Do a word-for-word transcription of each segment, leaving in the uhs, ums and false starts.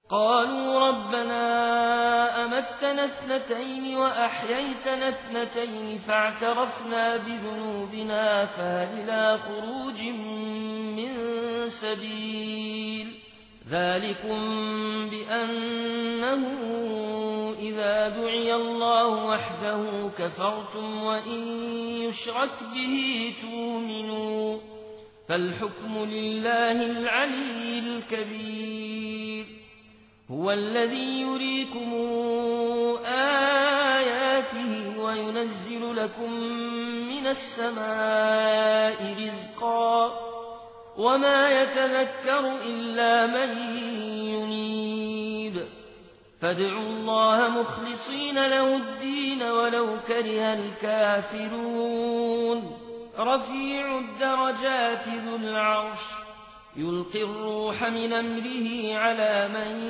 قالوا ربنا أمتنا اثنتين وأحييتنا اثنتين فاعترفنا بذنوبنا فهل إلى خروج من سبيل ذلكم بأنه إذا دعي الله وحده كفرتم وإن يشرك به تؤمنوا فالحكم لله العلي الكبير هو الذي يريكم آياته وينزل لكم من السماء رزقا وما يتذكر إلا من ينيب فادعوا الله مخلصين له الدين ولو كره الكافرون رفيع الدرجات ذو العرش يلقي الروح من أمره على من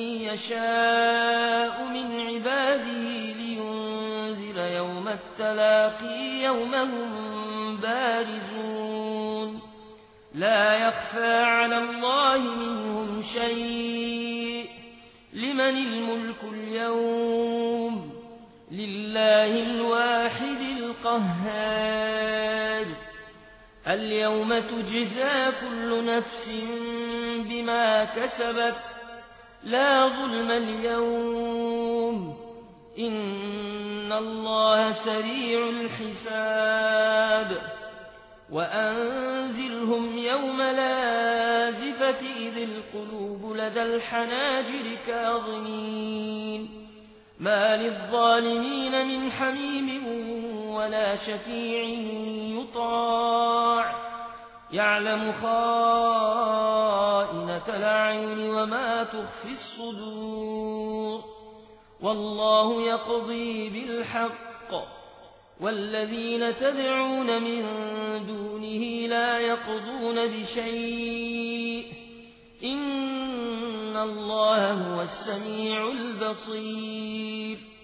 يشاء من عباده لينذر يوم التلاقي يوم هم بارزون لا يخفى على الله منهم شيء لمن الملك اليوم لله الواحد القهار اليوم تجزى كل نفس بما كسبت لا ظلم اليوم إن الله سريع الحساب وأنذرهم يوم لازفة إذ القلوب لدى الحناجر كاظمين ما للظالمين من حميم ولا شفيع يطاع يعلم خائنة الأعين وما تخفي الصدور والله يقضي بالحق والذين تدعون من دونه لا يقضون بشيء إن الله هو السميع البصير